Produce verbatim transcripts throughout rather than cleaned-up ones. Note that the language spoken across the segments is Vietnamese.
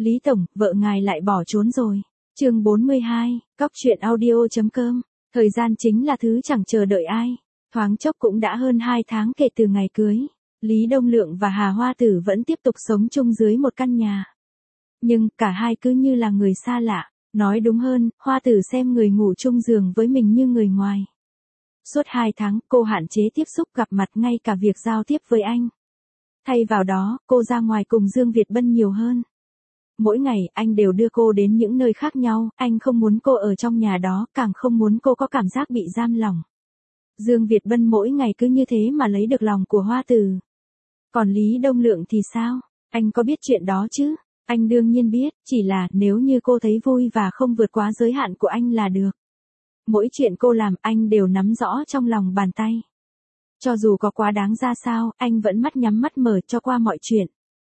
Lý Tổng, vợ ngài lại bỏ trốn rồi. Chương bốn mươi hai, cóc truyện audio chấm com. Thời gian chính là thứ chẳng chờ đợi ai. Thoáng chốc cũng đã hơn hai tháng kể từ ngày cưới. Lý Đông Lượng và Hà Hoa Tử vẫn tiếp tục sống chung dưới một căn nhà. Nhưng, cả hai cứ như là người xa lạ. Nói đúng hơn, Hoa Tử xem người ngủ chung giường với mình như người ngoài. Suốt hai tháng, cô hạn chế tiếp xúc gặp mặt ngay cả việc giao tiếp với anh. Thay vào đó, cô ra ngoài cùng Dương Việt Bân nhiều hơn. Mỗi ngày, anh đều đưa cô đến những nơi khác nhau, anh không muốn cô ở trong nhà đó, càng không muốn cô có cảm giác bị giam lỏng. Dương Việt Bân mỗi ngày cứ như thế mà lấy được lòng của Hoa Tử. Còn Lý Đông Lượng thì sao? Anh có biết chuyện đó chứ? Anh đương nhiên biết, chỉ là nếu như cô thấy vui và không vượt quá giới hạn của anh là được. Mỗi chuyện cô làm anh đều nắm rõ trong lòng bàn tay. Cho dù có quá đáng ra sao, anh vẫn mắt nhắm mắt mở cho qua mọi chuyện.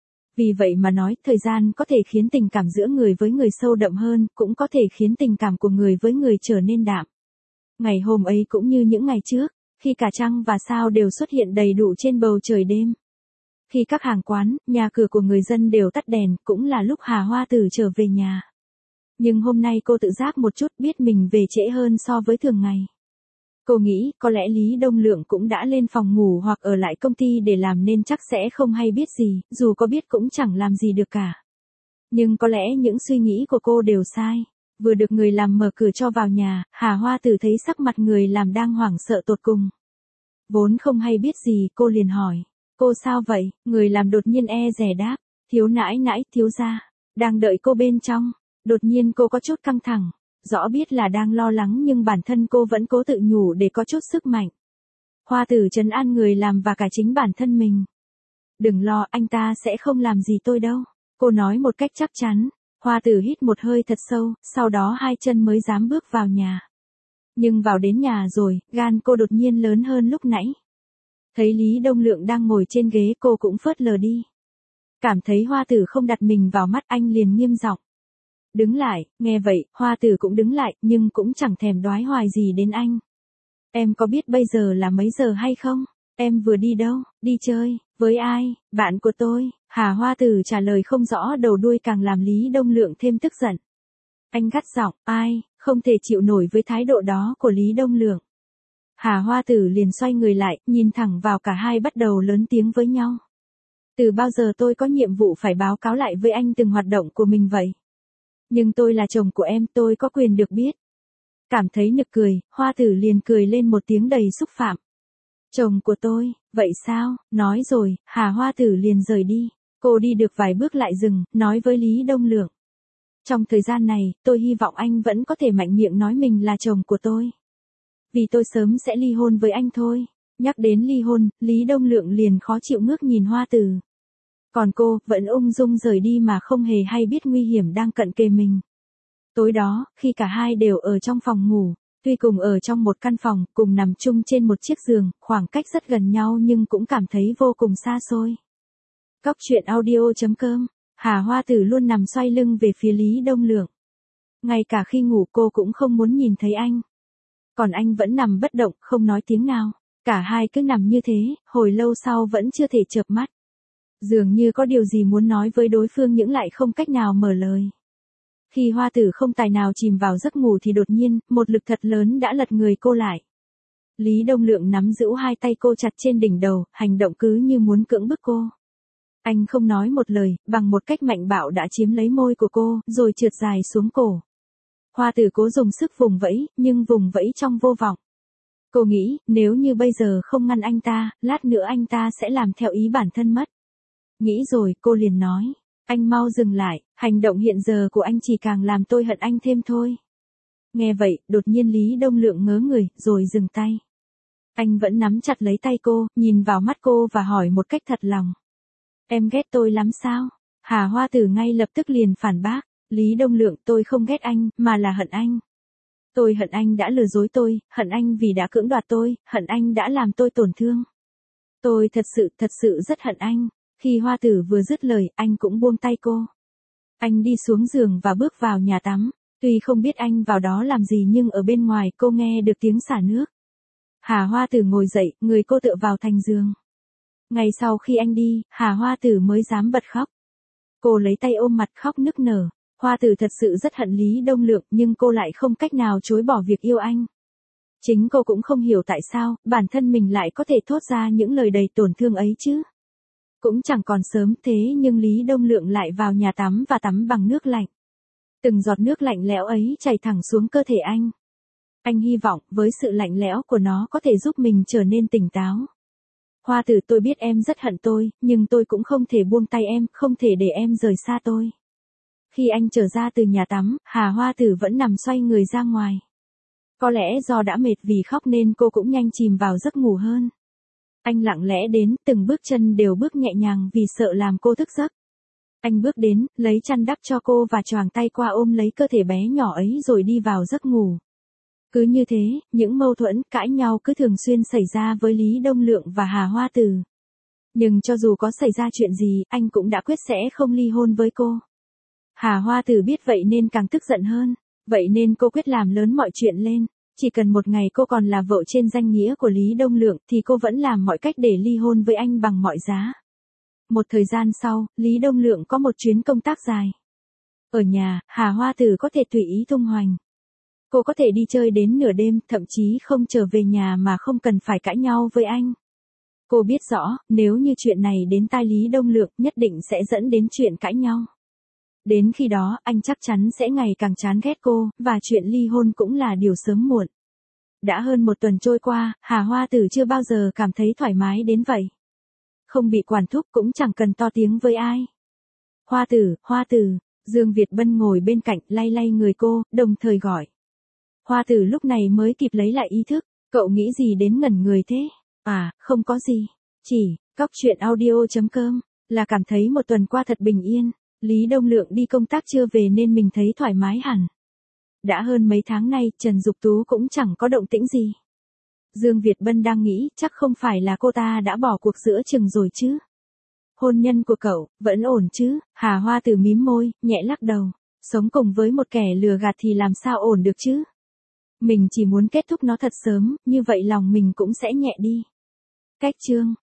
Vì vậy mà nói, thời gian có thể khiến tình cảm giữa người với người sâu đậm hơn, cũng có thể khiến tình cảm của người với người trở nên đạm. Ngày hôm ấy cũng như những ngày trước, khi cả trăng và sao đều xuất hiện đầy đủ trên bầu trời đêm. Khi các hàng quán, nhà cửa của người dân đều tắt đèn, cũng là lúc Hà Hoa Tử trở về nhà. Nhưng hôm nay cô tự giác một chút, biết mình về trễ hơn so với thường ngày. Cô nghĩ, có lẽ Lý Đông Lượng cũng đã lên phòng ngủ hoặc ở lại công ty để làm nên chắc sẽ không hay biết gì, dù có biết cũng chẳng làm gì được cả. Nhưng có lẽ những suy nghĩ của cô đều sai. Vừa được người làm mở cửa cho vào nhà, Hà Hoa Tử thấy sắc mặt người làm đang hoảng sợ tột cùng. Vốn không hay biết gì, cô liền hỏi. Cô sao vậy? Người làm đột nhiên e dè đáp. Thiếu nãi nãi, thiếu gia. Đang đợi cô bên trong. Đột nhiên cô có chút căng thẳng. Rõ biết là đang lo lắng nhưng bản thân cô vẫn cố tự nhủ để có chút sức mạnh. Hoa Tử trấn an người làm và cả chính bản thân mình. Đừng lo, anh ta sẽ không làm gì tôi đâu. Cô nói một cách chắc chắn. Hoa Tử hít một hơi thật sâu, sau đó hai chân mới dám bước vào nhà. Nhưng vào đến nhà rồi, gan cô đột nhiên lớn hơn lúc nãy. Thấy Lý Đông Lượng đang ngồi trên ghế, cô cũng phớt lờ đi. Cảm thấy Hoa Tử không đặt mình vào mắt, anh liền nghiêm giọng. Đứng lại. Nghe vậy, Hoa Tử cũng đứng lại, nhưng cũng chẳng thèm đoái hoài gì đến anh. Em có biết bây giờ là mấy giờ hay không? Em vừa đi đâu? Đi chơi. Với ai? Bạn của tôi. Hà Hoa Tử trả lời không rõ đầu đuôi, càng làm Lý Đông Lượng thêm tức giận. Anh gắt giọng, ai? Không thể chịu nổi với thái độ đó của Lý Đông Lượng. Hà Hoa Tử liền xoay người lại, nhìn thẳng vào cả hai, bắt đầu lớn tiếng với nhau. Từ bao giờ tôi có nhiệm vụ phải báo cáo lại với anh từng hoạt động của mình vậy? Nhưng tôi là chồng của em, tôi có quyền được biết. Cảm thấy nực cười, Hoa Tử liền cười lên một tiếng đầy xúc phạm. Chồng của tôi, vậy sao? Nói rồi, Hà Hoa Tử liền rời đi. Cô đi được vài bước lại dừng, nói với Lý Đông Lượng. Trong thời gian này, tôi hy vọng anh vẫn có thể mạnh miệng nói mình là chồng của tôi. Vì tôi sớm sẽ ly hôn với anh thôi. Nhắc đến ly hôn, Lý Đông Lượng liền khó chịu ngước nhìn Hoa Tử. Còn cô, vẫn ung dung rời đi mà không hề hay biết nguy hiểm đang cận kề mình. Tối đó, khi cả hai đều ở trong phòng ngủ, tuy cùng ở trong một căn phòng, cùng nằm chung trên một chiếc giường, khoảng cách rất gần nhau nhưng cũng cảm thấy vô cùng xa xôi. Cóc truyện audio chấm com. Hà Hoa Tử luôn nằm xoay lưng về phía Lý Đông Lượng. Ngay cả khi ngủ cô cũng không muốn nhìn thấy anh. Còn anh vẫn nằm bất động, không nói tiếng nào. Cả hai cứ nằm như thế, hồi lâu sau vẫn chưa thể chợp mắt. Dường như có điều gì muốn nói với đối phương nhưng lại không cách nào mở lời. Khi Hoa Tử không tài nào chìm vào giấc ngủ thì đột nhiên, một lực thật lớn đã lật người cô lại. Lý Đông Lượng nắm giữ hai tay cô chặt trên đỉnh đầu, hành động cứ như muốn cưỡng bức cô. Anh không nói một lời, bằng một cách mạnh bạo đã chiếm lấy môi của cô, rồi trượt dài xuống cổ. Hoa Tử cố dùng sức vùng vẫy, nhưng vùng vẫy trong vô vọng. Cô nghĩ, nếu như bây giờ không ngăn anh ta, lát nữa anh ta sẽ làm theo ý bản thân mất. Nghĩ rồi, cô liền nói. Anh mau dừng lại, hành động hiện giờ của anh chỉ càng làm tôi hận anh thêm thôi. Nghe vậy, đột nhiên Lý Đông Lượng ngớ người, rồi dừng tay. Anh vẫn nắm chặt lấy tay cô, nhìn vào mắt cô và hỏi một cách thật lòng. Em ghét tôi lắm sao? Hà Hoa Tử ngay lập tức liền phản bác. Lý Đông Lượng, tôi không ghét anh, mà là hận anh. Tôi hận anh đã lừa dối tôi, hận anh vì đã cưỡng đoạt tôi, hận anh đã làm tôi tổn thương. Tôi thật sự, thật sự rất hận anh. Khi Hoa Tử vừa dứt lời, anh cũng buông tay cô. Anh đi xuống giường và bước vào nhà tắm. Tuy không biết anh vào đó làm gì nhưng ở bên ngoài cô nghe được tiếng xả nước. Hà Hoa Tử ngồi dậy, người cô tựa vào thành giường. Ngày sau khi anh đi, Hà Hoa Tử mới dám bật khóc. Cô lấy tay ôm mặt khóc nức nở. Hoa Tử thật sự rất hận Lý Đông Lượng nhưng cô lại không cách nào chối bỏ việc yêu anh. Chính cô cũng không hiểu tại sao bản thân mình lại có thể thốt ra những lời đầy tổn thương ấy chứ. Cũng chẳng còn sớm thế nhưng Lý Đông Lượng lại vào nhà tắm và tắm bằng nước lạnh. Từng giọt nước lạnh lẽo ấy chảy thẳng xuống cơ thể anh. Anh hy vọng với sự lạnh lẽo của nó có thể giúp mình trở nên tỉnh táo. Hoa Tử, tôi biết em rất hận tôi, nhưng tôi cũng không thể buông tay em, không thể để em rời xa tôi. Khi anh trở ra từ nhà tắm, Hà Hoa Tử vẫn nằm xoay người ra ngoài. Có lẽ do đã mệt vì khóc nên cô cũng nhanh chìm vào giấc ngủ hơn. Anh lặng lẽ đến, từng bước chân đều bước nhẹ nhàng vì sợ làm cô thức giấc. Anh bước đến, lấy chăn đắp cho cô và choàng tay qua ôm lấy cơ thể bé nhỏ ấy rồi đi vào giấc ngủ. Cứ như thế, những mâu thuẫn, cãi nhau cứ thường xuyên xảy ra với Lý Đông Lượng và Hà Hoa Tử. Nhưng cho dù có xảy ra chuyện gì, anh cũng đã quyết sẽ không ly hôn với cô. Hà Hoa Tử biết vậy nên càng tức giận hơn. Vậy nên cô quyết làm lớn mọi chuyện lên. Chỉ cần một ngày cô còn là vợ trên danh nghĩa của Lý Đông Lượng thì cô vẫn làm mọi cách để ly hôn với anh bằng mọi giá. Một thời gian sau, Lý Đông Lượng có một chuyến công tác dài. Ở nhà, Hà Hoa Tử có thể tùy ý tung hoành. Cô có thể đi chơi đến nửa đêm, thậm chí không trở về nhà mà không cần phải cãi nhau với anh. Cô biết rõ, nếu như chuyện này đến tai Lý Đông Lượng nhất định sẽ dẫn đến chuyện cãi nhau. Đến khi đó, anh chắc chắn sẽ ngày càng chán ghét cô, và chuyện ly hôn cũng là điều sớm muộn. Đã hơn một tuần trôi qua, Hà Hoa Tử chưa bao giờ cảm thấy thoải mái đến vậy. Không bị quản thúc cũng chẳng cần to tiếng với ai. Hoa Tử, Hoa Tử, Dương Việt Bân ngồi bên cạnh lay lay người cô, đồng thời gọi. Hoa Tử lúc này mới kịp lấy lại ý thức, cậu nghĩ gì đến ngẩn người thế? À, không có gì, chỉ, cóc truyện audio chấm com, là cảm thấy một tuần qua thật bình yên. Lý Đông Lượng đi công tác chưa về nên mình thấy thoải mái hẳn. Đã hơn mấy tháng nay, Trần Dục Tú cũng chẳng có động tĩnh gì. Dương Việt Bân đang nghĩ, chắc không phải là cô ta đã bỏ cuộc giữa chừng rồi chứ. Hôn nhân của cậu, vẫn ổn chứ? Hà Hoa Tử mím môi, nhẹ lắc đầu. Sống cùng với một kẻ lừa gạt thì làm sao ổn được chứ? Mình chỉ muốn kết thúc nó thật sớm, như vậy lòng mình cũng sẽ nhẹ đi. Cách chương